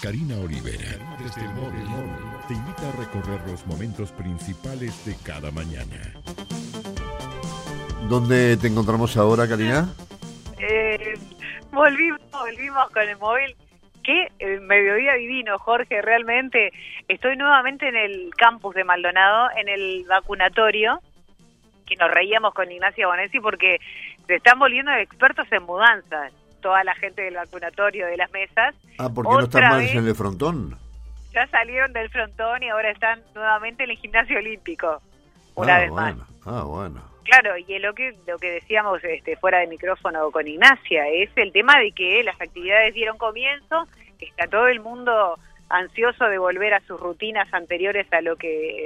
Karina Olivera, desde el móvil, te invita a recorrer los momentos principales de cada mañana. ¿Dónde te encontramos ahora, Karina? Volvimos con el móvil. Qué mediodía divino, Jorge, realmente. Estoy nuevamente en el campus de Maldonado, en el vacunatorio, que nos reíamos con Ignacia Bonesi porque se están volviendo expertos en mudanzas, toda la gente del vacunatorio, de las mesas. ¿Por qué no están más en el frontón? Ya salieron del frontón y ahora están nuevamente en el gimnasio olímpico, una vez más. Bueno. Claro, y lo que decíamos fuera de micrófono con Ignacia, es el tema de que las actividades dieron comienzo, está todo el mundo ansioso de volver a sus rutinas anteriores a lo que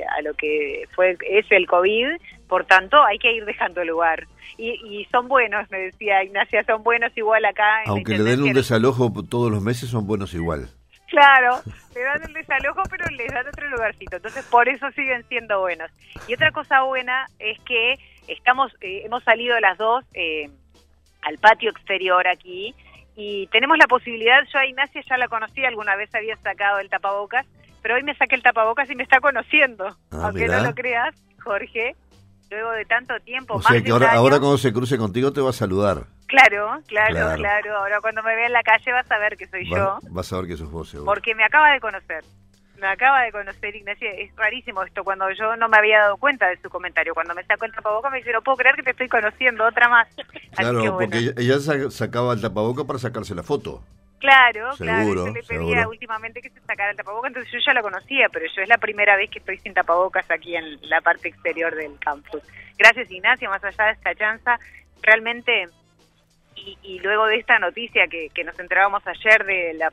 es el COVID, por tanto hay que ir dejando lugar. Y son buenos, me decía Ignacia, son buenos igual acá. Aunque le den un desalojo todos los meses, son buenos igual. Claro, le dan el desalojo, pero les dan otro lugarcito, entonces por eso siguen siendo buenos. Y otra cosa buena es que hemos salido las dos al patio exterior aquí, y tenemos la posibilidad, yo a Ignacia ya la conocí, alguna vez había sacado el tapabocas, pero hoy me saqué el tapabocas y me está conociendo, aunque mirá. no lo creas, Jorge, luego de tanto tiempo. O sea que ahora cuando se cruce contigo te va a saludar. Claro, ahora cuando me vea en la calle vas a ver que soy yo. Vas a ver que sos vos, seguro. Porque me acaba de conocer Ignacia. Es rarísimo esto, cuando yo no me había dado cuenta de su comentario. Cuando me sacó el tapabocas me dice, no puedo creer que te estoy conociendo, otra más. Claro, que, bueno. porque ella sacaba el tapabocas para sacarse la foto. Claro, seguro, yo le pedía últimamente que se sacara el tapabocas, entonces yo ya la conocía, pero yo es la primera vez que estoy sin tapabocas aquí en la parte exterior del campus. Gracias, Ignacia, más allá de esta chanza, realmente... Y luego de esta noticia que nos enterábamos ayer de la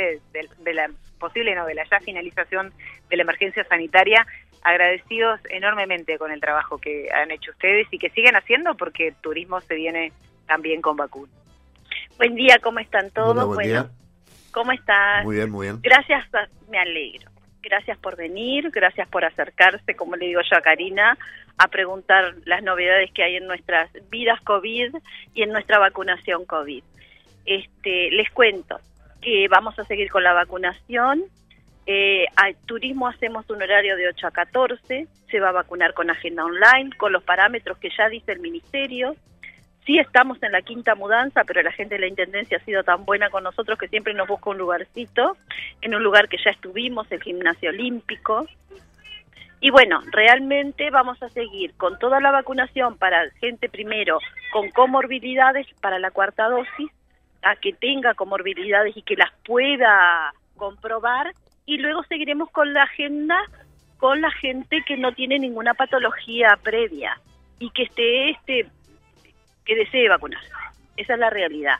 de la ya finalización de la emergencia sanitaria, agradecidos enormemente con el trabajo que han hecho ustedes y que siguen haciendo, porque el turismo se viene también con vacunas. Buen día, ¿cómo están todos? Hola, buen día. ¿Cómo estás? Muy bien. Gracias, me alegro. Gracias por venir, gracias por acercarse, como le digo yo a Karina, a preguntar las novedades que hay en nuestras vidas COVID y en nuestra vacunación COVID. Les cuento que vamos a seguir con la vacunación. Al turismo hacemos un horario de 8 a 14, se va a vacunar con agenda online, con los parámetros que ya dice el Ministerio. Sí estamos en la quinta mudanza, pero la gente de la Intendencia ha sido tan buena con nosotros que siempre nos busca un lugarcito, en un lugar que ya estuvimos, el gimnasio olímpico. Y bueno, realmente vamos a seguir con toda la vacunación para gente primero con comorbilidades para la cuarta dosis, a que tenga comorbilidades y que las pueda comprobar, y luego seguiremos con la agenda con la gente que no tiene ninguna patología previa y que que desee vacunarse. Esa es la realidad.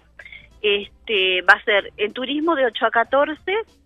Va a ser en turismo de 8 a 14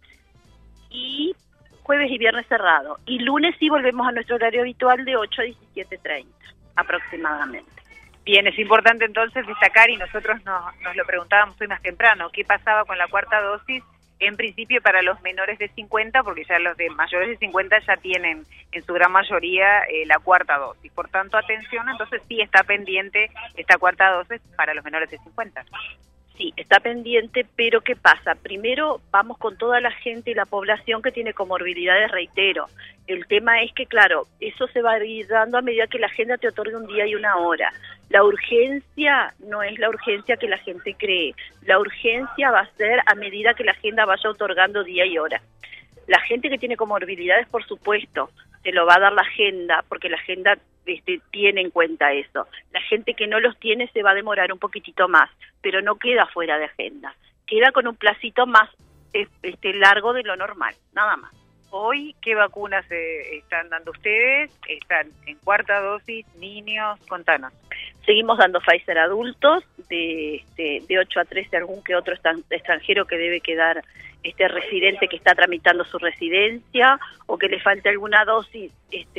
y jueves y viernes cerrado. Y lunes sí volvemos a nuestro horario habitual de 8 a 17:30 aproximadamente. Bien, es importante entonces destacar, y nosotros nos lo preguntábamos hoy más temprano, ¿qué pasaba con la cuarta dosis? En principio para los menores de 50, porque ya los de mayores de 50 ya tienen en su gran mayoría la cuarta dosis. Por tanto, atención, entonces sí está pendiente esta cuarta dosis para los menores de 50. Sí, está pendiente, pero ¿qué pasa? Primero vamos con toda la gente y la población que tiene comorbilidades, reitero. El tema es que, claro, eso se va a ir dando a medida que la agenda te otorgue un día y una hora. La urgencia no es la urgencia que la gente cree. La urgencia va a ser a medida que la agenda vaya otorgando día y hora. La gente que tiene comorbilidades, por supuesto, se lo va a dar la agenda, porque la agenda tiene en cuenta eso. La gente que no los tiene se va a demorar un poquitito más, pero no queda fuera de agenda. Queda con un placito más largo de lo normal, nada más. Hoy, ¿qué vacunas están dando ustedes? ¿Están en cuarta dosis, niños? Contanos. Seguimos dando Pfizer adultos, de 8 a 13, algún que otro extranjero que debe quedar residente que está tramitando su residencia, o que le falte alguna dosis,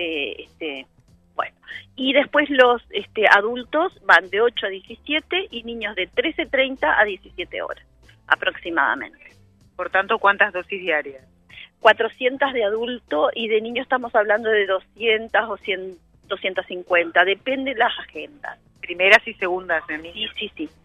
bueno. Y después los adultos van de 8 a 17 y niños de 13:30 a 17 horas, aproximadamente. Por tanto, ¿cuántas dosis diarias? 400 de adulto, y de niños estamos hablando de 200 o 100, 250, depende de las agendas. Primeras y segundas de niños. Sí.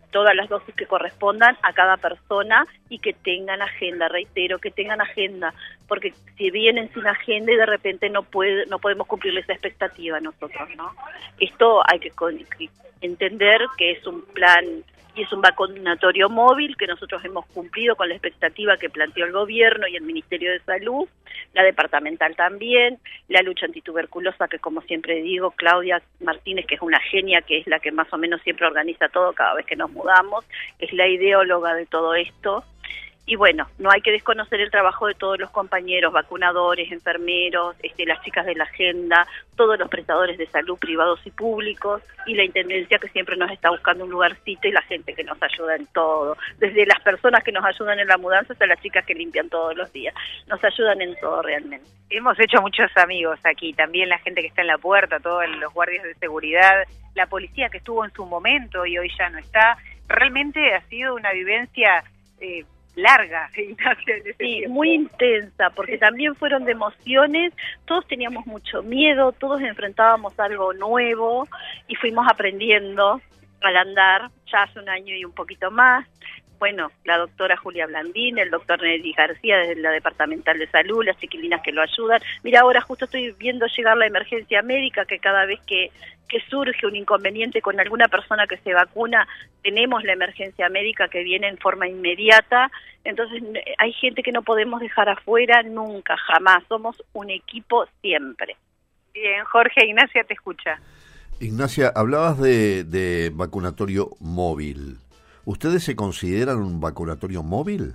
todas las dosis que correspondan a cada persona y que tengan agenda, reitero, que tengan agenda, porque si vienen sin agenda y de repente no podemos cumplir esa expectativa nosotros, ¿no? Esto hay que entender que es un plan y es un vacunatorio móvil que nosotros hemos cumplido con la expectativa que planteó el gobierno y el Ministerio de Salud, la departamental también, la lucha antituberculosa que, como siempre digo, Claudia Martínez, que es una genia, que es la que más o menos siempre organiza todo cada vez que nos mudamos, es la ideóloga de todo esto. Y bueno, no hay que desconocer el trabajo de todos los compañeros, vacunadores, enfermeros, las chicas de la agenda, todos los prestadores de salud privados y públicos, y la Intendencia que siempre nos está buscando un lugarcito, y la gente que nos ayuda en todo, desde las personas que nos ayudan en la mudanza hasta las chicas que limpian todos los días, nos ayudan en todo realmente. Hemos hecho muchos amigos aquí, también la gente que está en la puerta, todos los guardias de seguridad, la policía que estuvo en su momento y hoy ya no está. Realmente ha sido una vivencia larga, Ignacia. Sí, muy intensa, porque también fueron de emociones, todos teníamos mucho miedo, todos enfrentábamos algo nuevo y fuimos aprendiendo al andar, ya hace un año y un poquito más. Bueno, la doctora Julia Blandín, el doctor Nelly García desde la Departamental de Salud, las chiquilinas que lo ayudan. Mira, ahora justo estoy viendo llegar la emergencia médica, que cada vez que surge un inconveniente con alguna persona que se vacuna, tenemos la emergencia médica que viene en forma inmediata. Entonces hay gente que no podemos dejar afuera nunca, jamás. Somos un equipo siempre. Bien, Jorge, Ignacia te escucha. Ignacia, hablabas de vacunatorio móvil. ¿Ustedes se consideran un vacunatorio móvil?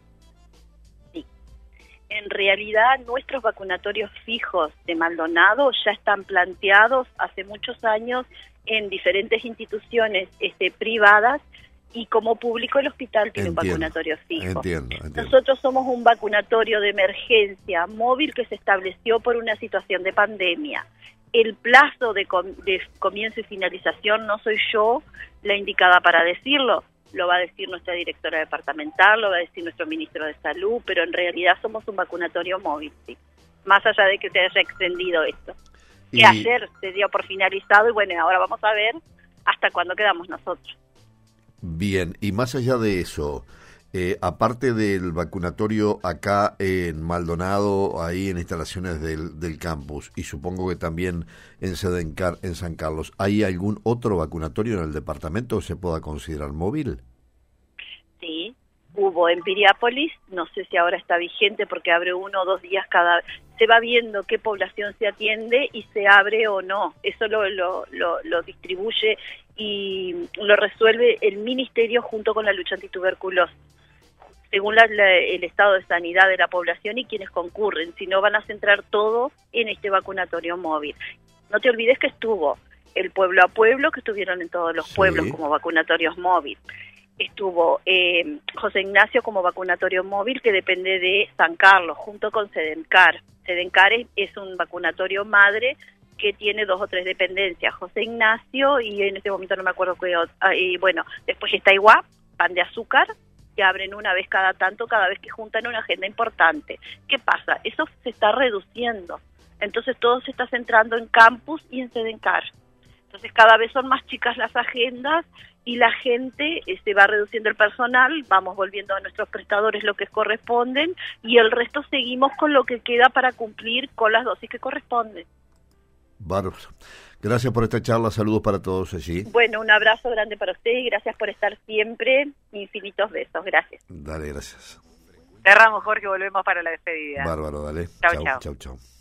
Sí. En realidad, nuestros vacunatorios fijos de Maldonado ya están planteados hace muchos años en diferentes instituciones privadas, y como público el hospital tiene un vacunatorio fijo. Entiendo. Nosotros somos un vacunatorio de emergencia móvil que se estableció por una situación de pandemia. El plazo de comienzo y finalización no soy yo la indicada para decirlo, lo va a decir nuestra directora departamental, lo va a decir nuestro ministro de Salud, pero en realidad somos un vacunatorio móvil, sí. Más allá de que se haya extendido esto. Que ayer se dio por finalizado y bueno, ahora vamos a ver hasta cuándo quedamos nosotros. Bien, y más allá de eso, aparte del vacunatorio acá en Maldonado, ahí en instalaciones del campus, y supongo que también en Sedencar, en San Carlos, ¿hay algún otro vacunatorio en el departamento que se pueda considerar móvil? Sí, hubo en Piriápolis, no sé si ahora está vigente porque abre 1 o 2 días cada... Se va viendo qué población se atiende y se abre o no. Eso lo distribuye y lo resuelve el Ministerio junto con la lucha antituberculosa, según el estado de sanidad de la población y quienes concurren, si no van a centrar todo en este vacunatorio móvil. No te olvides que estuvo el pueblo a pueblo, que estuvieron en todos los pueblos como vacunatorios móviles. Estuvo José Ignacio como vacunatorio móvil que depende de San Carlos, junto con Sedencar. Sedencar es un vacunatorio madre que tiene 2 o 3 dependencias, José Ignacio y en este momento no me acuerdo qué otra, y bueno, después está Iguá, Pan de Azúcar, que abren una vez cada tanto, cada vez que juntan una agenda importante. ¿Qué pasa? Eso se está reduciendo, entonces todo se está centrando en campus y en Sedencar. Entonces cada vez son más chicas las agendas y la gente se va reduciendo el personal, vamos volviendo a nuestros prestadores lo que corresponden y el resto seguimos con lo que queda para cumplir con las dosis que corresponden. Bárbaro. Gracias por esta charla, saludos para todos allí. Bueno, un abrazo grande para ustedes y gracias por estar siempre, infinitos besos, gracias. Dale, gracias. Cerramos, Jorge, volvemos para la despedida. Bárbaro, dale. Chau. Chau.